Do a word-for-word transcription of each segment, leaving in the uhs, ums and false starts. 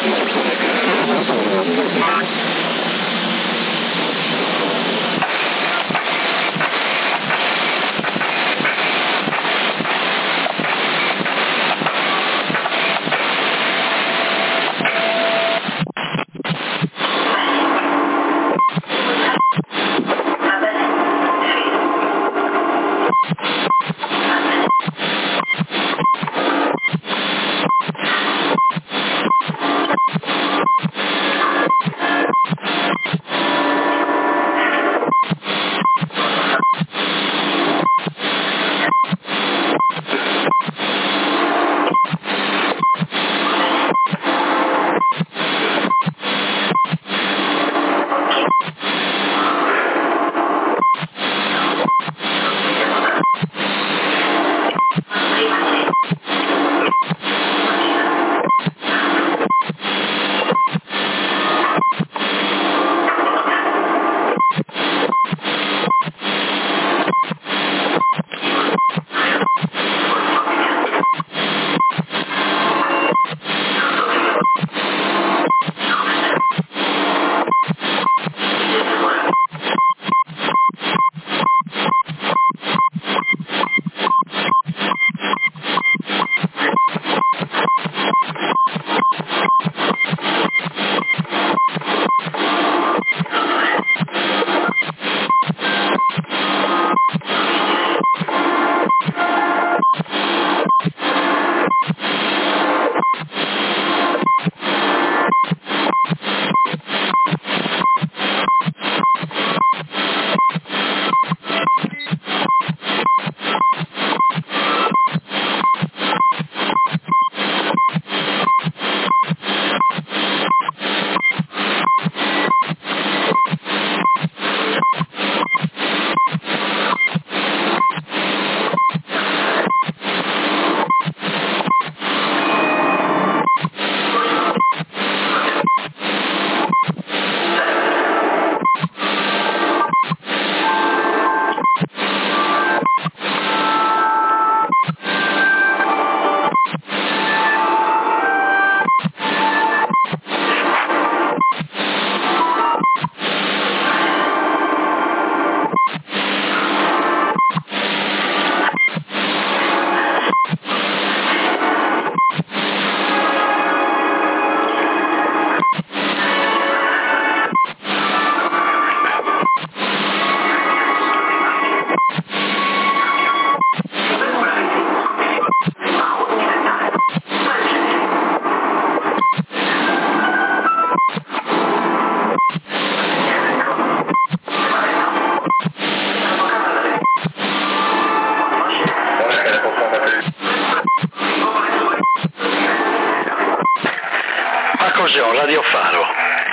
Radio Faro?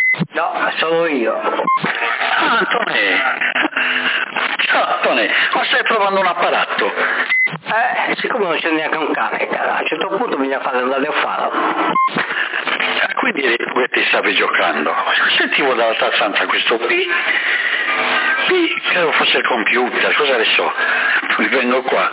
No, sono io. Ah, Antonè. Ciao, Antonè, ma stai provando un apparato? Eh, siccome non c'è neanche un cane, cara, a un certo punto bisogna fare un Radio Faro. Eh, quindi eri tu che ti stavi giocando. Sentivo dalla stanza questo P. P, credo fosse il computer, cosa ne so. Poi vengo qua.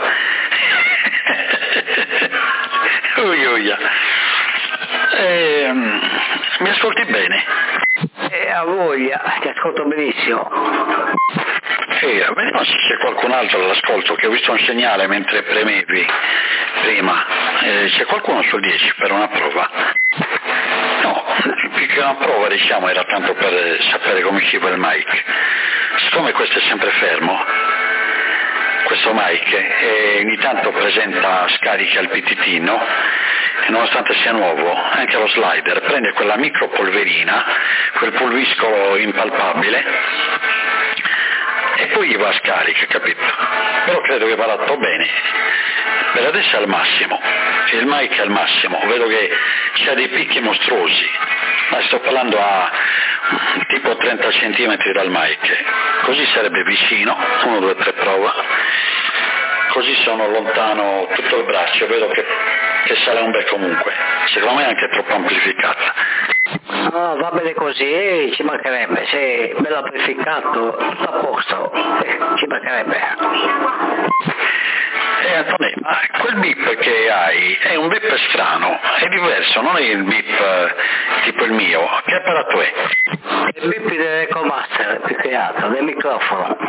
Ui, uia. Eh, mi ascolti bene? Eh, a voglia, ti ascolto benissimo. Sì, vediamo se c'è qualcun altro all'ascolto, che ho visto un segnale mentre premevi prima. Eh, c'è qualcuno sul dieci per una prova? No, più che una prova, diciamo, era tanto per sapere come usciva il mic. Siccome questo è sempre fermo, questo mic, e ogni tanto presenta scariche al pititino, e nonostante sia nuovo, anche lo slider prende quella micropolverina, quel pulviscolo impalpabile, e poi gli va a scarica, capito? Però credo che vada tutto bene. Per adesso è al massimo, il mic è al massimo, vedo che c'ha dei picchi mostruosi, ma sto parlando a tipo trenta centimetri dal mic, così sarebbe vicino, uno, due, tre, prova, così sono lontano tutto il braccio, vedo che, che sale un bel comunque, secondo me è anche troppo amplificata. No, va bene così, ci mancherebbe, se bello amplificato, tutto a posto, eh, ci mancherebbe. Eh, Antonio, ma quel bip che hai è un bip strano, è diverso, non è il bip tipo il mio. Che apparato è? Il bip dell'Ecomaster, più che altro, del microfono.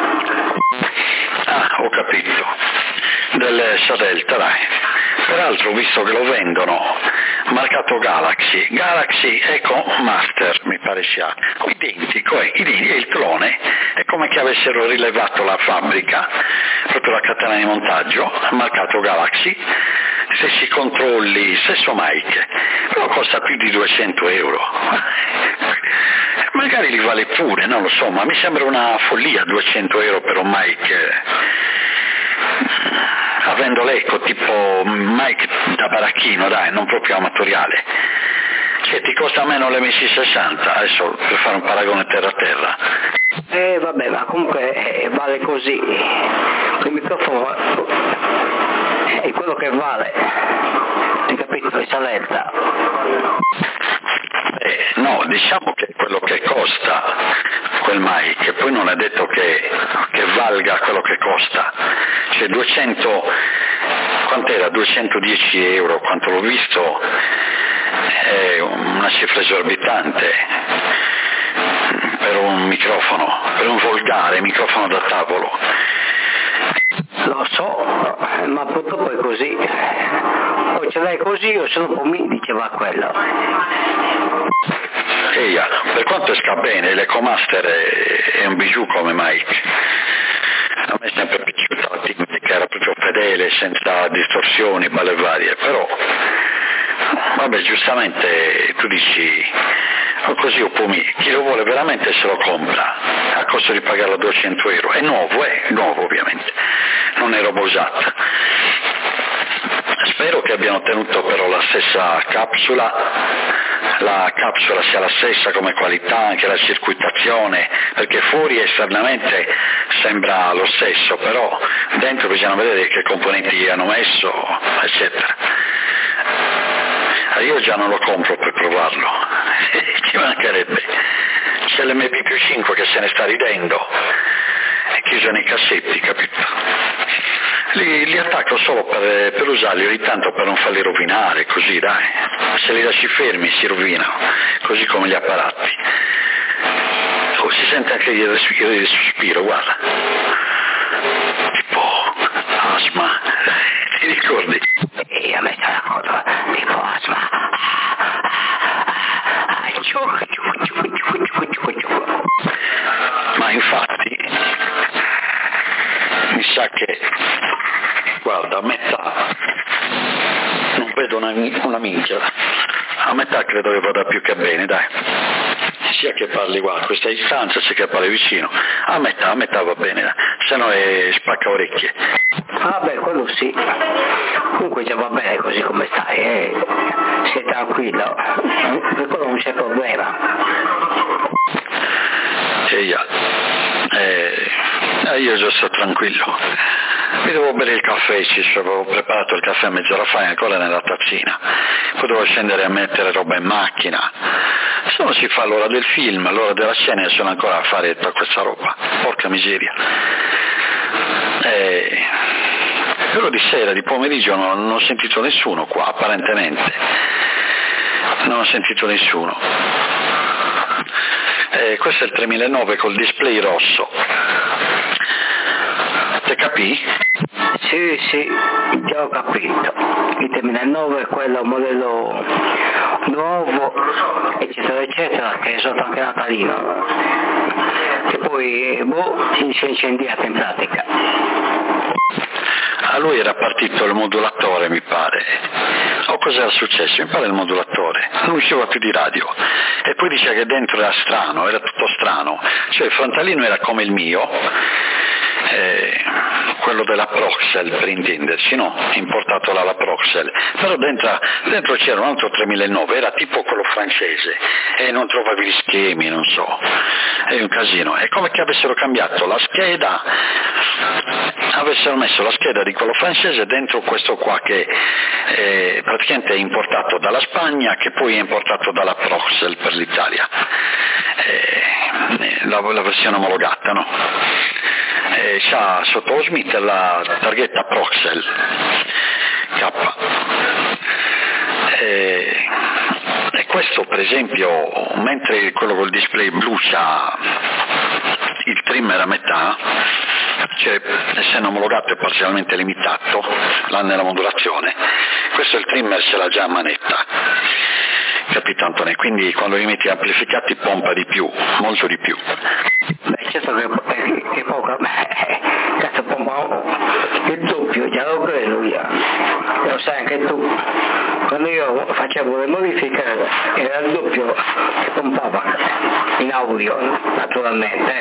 Ah, ho capito. Del Sadelta, dai. Peraltro ho visto che lo vendono, marcato Galaxy, Galaxy Eco Master, mi pare sia identico, è, è il clone, è come che avessero rilevato la fabbrica, proprio la catena di montaggio, marcato Galaxy, stessi controlli, stesso mic, però costa più di duecento euro. Magari li vale pure, non lo so, ma mi sembra una follia duecento euro per un mic, avendo l'eco tipo mic da baracchino, dai, non proprio amatoriale. Cioè ti costa meno l'M C sessanta, adesso per fare un paragone terra-terra. Eh vabbè, ma comunque eh, vale così, il microfono è quello che vale, hai capito, è saletta. Eh, no, diciamo che quello che costa quel mic, poi non è detto che, che valga quello che costa, cioè duecento, quant'era? duecentodieci euro, quanto l'ho visto, è una cifra esorbitante per un microfono, per un volgare microfono da tavolo. Lo so, ma purtroppo è così. Poi ce l'hai così o se no poi mi diceva quello. Eia, per quanto esca bene, l'Ecomaster è, è un bijou come mic. A me è sempre piaciuto la Timmy, che era proprio fedele, senza distorsioni, balle varie, però vabbè, giustamente tu dici o così o poi chi lo vuole veramente se lo compra a costo di pagarlo duecento euro. È nuovo, è nuovo ovviamente, non è roba usata. Spero che abbiano tenuto però la stessa capsula, la capsula sia la stessa come qualità, anche la circuitazione, perché fuori esternamente sembra lo stesso, però dentro bisogna vedere che componenti hanno messo, eccetera. Io già non lo compro per provarlo, ci mancherebbe. C'è l'M P più cinque che se ne sta ridendo, è chiuso nei cassetti, capito? Li, li attacco solo per, per usarli ogni tanto per non farli rovinare, così dai, se li lasci fermi si rovinano, così come gli apparati. Oh, si sente anche il respiro, il sospiro, guarda, tipo asma, ti ricordi? Io mi sto d'accordo, tipo asma. Ma infatti mi sa che, guarda, a metà non vedo una, una minchia, a metà credo che vada più che bene, dai, sia che parli qua a questa distanza sia che parli vicino, a metà, a metà va bene, dai. Se no è spacca orecchie. Ah beh, quello sì, comunque già va bene così come stai, eh. Sei tranquillo, per quello non c'è problema. Eia, eh, io già sto tranquillo, mi devo bere il caffè, ci avevo preparato il caffè a mezz'ora fa e ancora nella tazzina, poi devo scendere a mettere roba in macchina, se non si fa l'ora del film, l'ora della scena e sono ancora a fare tutta questa roba, porca miseria. Eh, però di sera, di pomeriggio non, non ho sentito nessuno qua, apparentemente, non ho sentito nessuno. Eh, questo è il tremilanove col display rosso. Te capì? Sì, sì, già ho capito. Il tremilanove è quello modello nuovo, eccetera, eccetera, che è sotto anche natalino. Che poi, boh, si è incendiato in pratica. A lui era partito il modulatore, mi pare. O cos'era successo? Mi pare il modulatore. Non usciva più di radio. E poi diceva che dentro era strano, era tutto strano. Cioè il frontalino era come il mio, eh, quello della Proxel per intenderci, no? Importato dalla Proxel. Però dentro, dentro c'era un altro tremilanove, era tipo quello francese. E non trovavi gli schemi, non so. È un casino. È come che avessero cambiato la scheda, avessero messo la scheda di quello francese dentro questo qua che eh, praticamente è importato dalla Spagna, che poi è importato dalla Proxel per l'Italia, eh, la, la versione omologata, no? Eh, c'ha sotto lo Smith la targhetta Proxel K, eh, e questo per esempio, mentre quello col display blu c'ha il trimmer a metà, cioè essendo omologato è parzialmente limitato là nella modulazione, questo il trimmer ce l'ha già a manetta, capito Antonio? Quindi quando li metti amplificati pompa di più, molto di più. Beh, certo che, che, che poco, beh, cazzo pompa il doppio, già lo credo io, lo sai anche tu, quando io facevo le modifiche era il doppio che pompava in audio, naturalmente.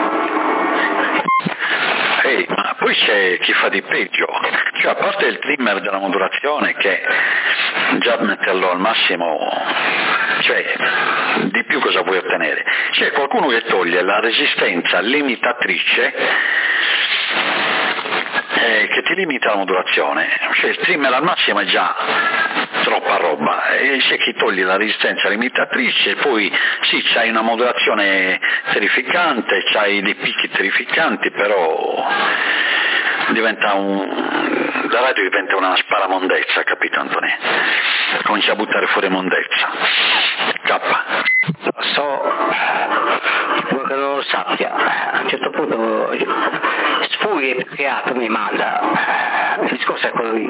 Ehi, ma poi c'è chi fa di peggio, cioè a parte il trimmer della modulazione che già metterlo al massimo, cioè di più cosa vuoi ottenere? C'è qualcuno che toglie la resistenza limitatrice eh, che ti limita la modulazione, cioè il trimmer al massimo è già troppa roba e c'è chi toglie la resistenza limitatrice, poi sì c'hai una modulazione terrificante, c'hai dei picchi terrificanti, però diventa un la radio diventa una sparamondezza, capito Antonio? Comincia a buttare fuori mondezza. K. Lo so, vuoi che non lo sappia, a un certo punto sfughi più che altro mi manda, il discorso è quello lì.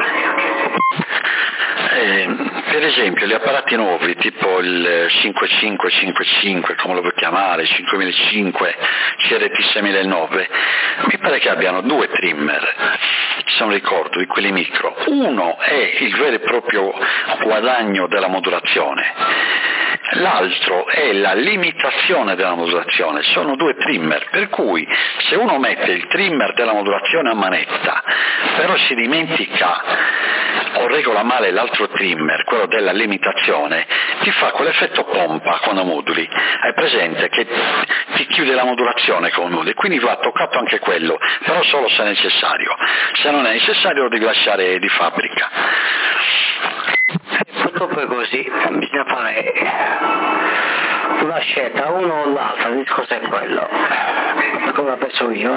Eh, per esempio gli apparati nuovi tipo il cinquemilacinque cinquemilacinque, come lo vuoi chiamare, cinquemilacinque, C R T seiemilanove, mi pare che abbiano due trimmer, se non ricordo, di quelli micro. Uno è il vero e proprio guadagno della modulazione, l'altro è la limitazione della modulazione, sono due trimmer, per cui se uno mette il trimmer della modulazione a manetta, però si dimentica o regola male l'altro trimmer, quello della limitazione, ti fa quell'effetto pompa quando moduli, hai presente che ti chiude la modulazione con moduli, quindi va toccato anche quello, però solo se è necessario, se non è necessario lo devi lasciare di fabbrica. Purtroppo è così, bisogna fare una scelta, uno o l'altro, il discorso è quello, come la penso io.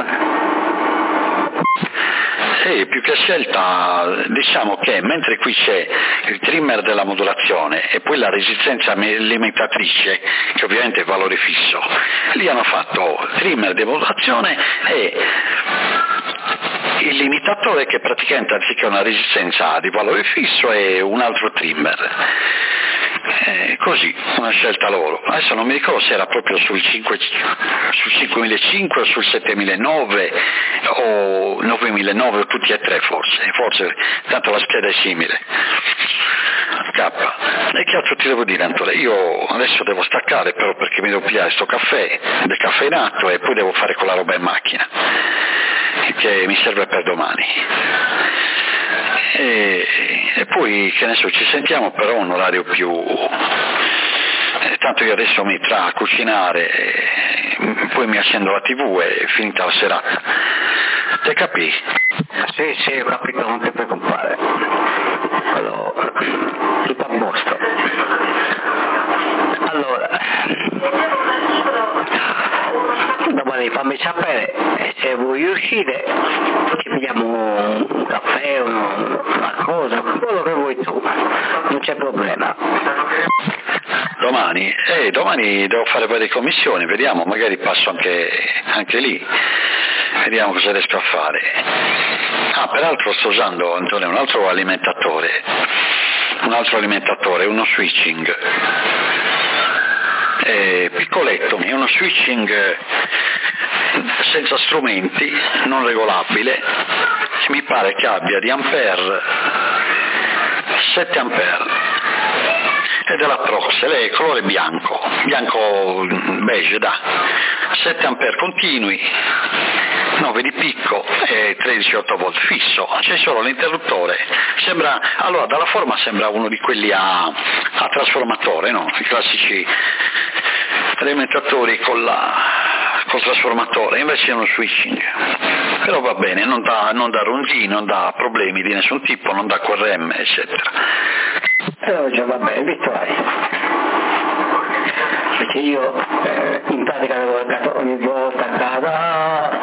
Sì, più che scelta, diciamo che mentre qui c'è il trimmer della modulazione e poi la resistenza limitatrice, che ovviamente è valore fisso, lì hanno fatto trimmer di modulazione e il limitatore che praticamente anziché una resistenza di valore fisso è un altro trimmer. Eh, così, una scelta loro. Adesso non mi ricordo se era proprio sul, cinque, sul cinquemilacinque o sul settemilanove o novemilanove o tutti e tre forse, forse tanto la scheda è simile. K. E che altro ti devo dire Antonio? Io adesso devo staccare però perché mi devo pigliare sto caffè decaffeinato e poi devo fare quella roba in macchina che mi serve per domani. E, e poi che ne so, ci sentiamo però un orario più eh, tanto io adesso mi tra a cucinare e poi mi accendo la tv e è finita la serata, te capì? Sì, sì, ho capito, non ti preoccupare, allora, tutto a posto. Allora domani fammi sapere e se vuoi uscire ci pigliamo un caffè, una, una cosa, quello che vuoi tu, non c'è problema. Domani? Eh, domani devo fare varie commissioni, vediamo, magari passo anche, anche lì, vediamo cosa riesco a fare. Ah, peraltro sto usando, Antonio, un altro alimentatore, un altro alimentatore, uno switching. Eh, piccoletto, è uno switching senza strumenti, non regolabile, mi pare che abbia di ampere sette ampere ed è la Prox, lei è colore bianco, bianco beige da sette ampere continui, nove di picco e tredici otto volt fisso, c'è solo l'interruttore, sembra, allora dalla forma sembra uno di quelli a, a trasformatore, no? I classici alimentatori con la col trasformatore, invece è uno switching, però va bene, non dà, non dà ronzini, non dà problemi di nessun tipo, non dà Q R M eccetera. Però già va bene, visto hai, perché io eh, in pratica devo andare ogni volta a casa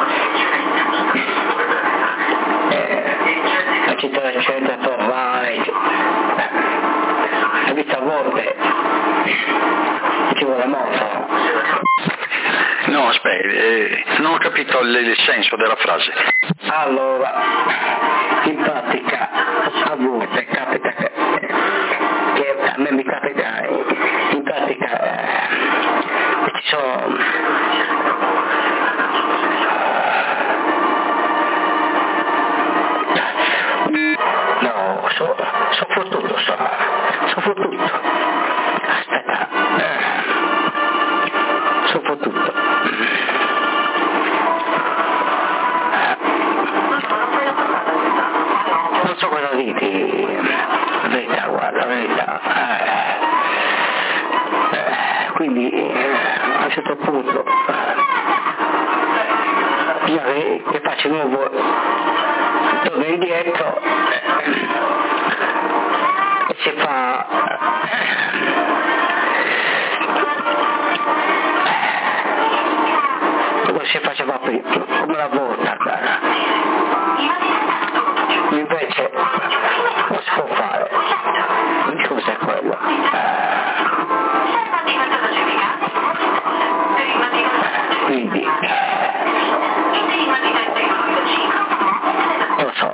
eh, eccetera eccetera, tornare, hai visto a volte capito il, il senso della frase. Allora, in pratica a volte capita che, che a me mi capita, in pratica eh, ci sono no, so, so fottuto, so, so fottuto, aspetta, eh, so fottuto. Non so cosa dirti, la verità, guarda, la verità. Eh, eh, quindi eh, a un certo punto eh, bisogna che, che faccia nuovo, torno indietro eh, e si fa eh, come si faceva prima, come una volta. Invece non si può fare, il discorso è quello. Quindi non lo so.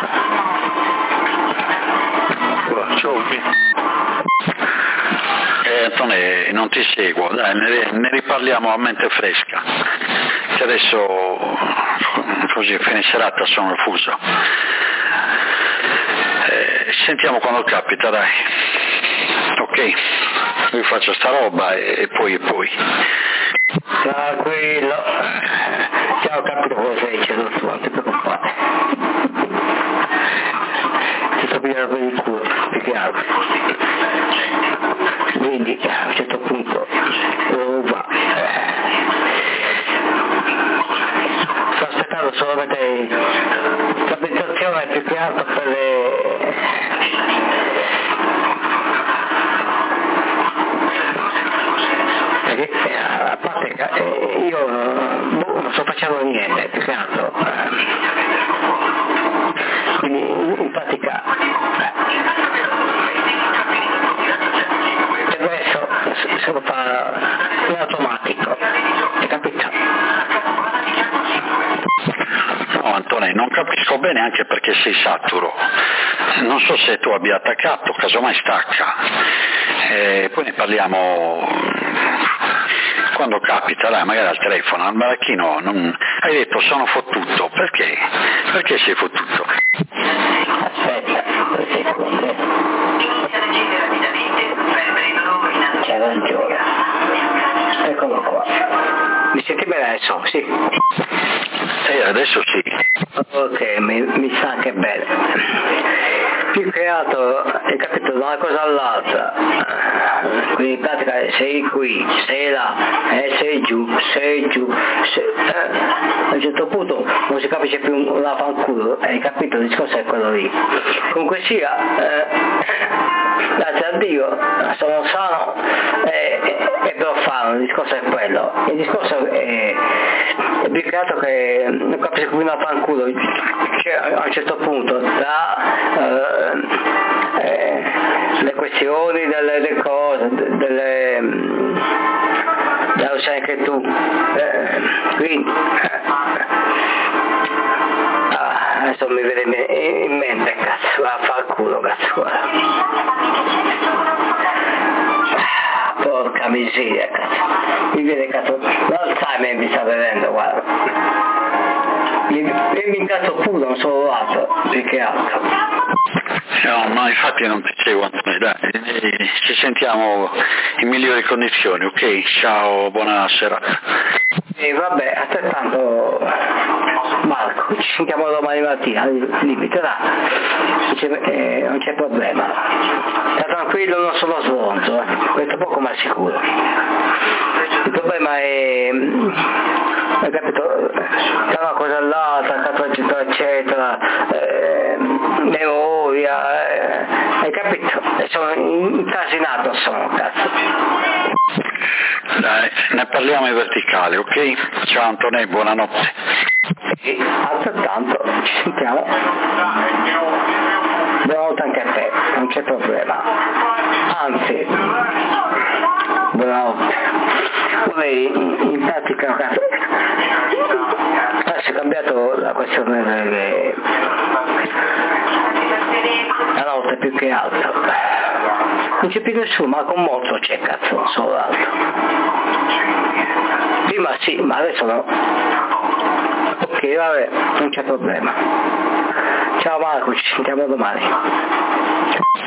Eh, Antonio, non ti seguo, dai, ne, ne riparliamo a mente fresca, che adesso così a fine serata sono il fuso. Eh, sentiamo quando capita, dai. Ok, vi faccio sta roba e, e poi e poi. Tranquillo, già ho capito cosa sei dicendo tu, non ti preoccupare. Ti sto pigliando per il culo, più che altro. Quindi a un certo punto oh, va. Sto aspettando solamente la meditazione più che altro per le... perché a parte che io boh, non sto facendo niente più che altro, quindi in pratica e adesso se lo fa in automatico, hai capito? No Antonio, non capisco bene anche perché sei saturo, non so se tu abbia attaccato, casomai stacca, e poi ne parliamo quando capita, dai, magari al telefono, al baracchino, non... hai detto sono fottuto, perché? Perché sei fottuto? Aspetta, due secondi. C'è ragione. Eccolo qua. Mi senti bene adesso? Sì. Eh, adesso sì. Ok, mi, mi sa che è bene. Più che altro, hai capito, da una cosa all'altra. Quindi in pratica sei qui, sei là, eh, sei giù, sei giù, sei, eh. A un certo punto non si capisce più una fanculo, hai capito? Il discorso è quello lì. Comunque sia, eh, grazie a Dio, sono sano e, e, e profano, il discorso è quello. Il discorso è, è più che altro che non capisco più una fanculo, cioè, a un certo punto tra eh, eh, le questioni delle, delle cose, delle da lo sai anche tu, eh, quindi ah, adesso mi viene in mente, cazzo, va a far culo, cazzo, guarda. Porca miseria, cazzo, mi viene, cazzo, l'Alzheimer mi sta venendo, guarda, mi, mi incazzo pure da un solo lato, più che altro. No, ma infatti non ti seguo, Antonio, dai, ci sentiamo in migliori condizioni, ok? Ciao, buona serata. E vabbè, altrettanto Marco, ci sentiamo domani mattina, limite, là. Eh, non c'è problema. Sta tranquillo, non sono svonzo, eh. Questo poco ma sicuro. Il problema è, hai capito, da una cosa all'altra, eccetera, eccetera, eh, memoria, eh, hai capito? Sono incasinato, sono, cazzo. Dai, ne parliamo in verticale, ok? Ciao Antonio, buonanotte. E altrettanto, ci sentiamo. Buonanotte anche a te, non c'è problema. Anzi, buonanotte. Vorrei in pratica Ah, si è cambiato la questione delle... la notte più che altro. Non c'è più nessuno, ma con mozzo c'è cazzo, solo l'altro. Prima sì, ma adesso no. Ok, vabbè, non c'è problema. Ciao Marco, ci sentiamo domani.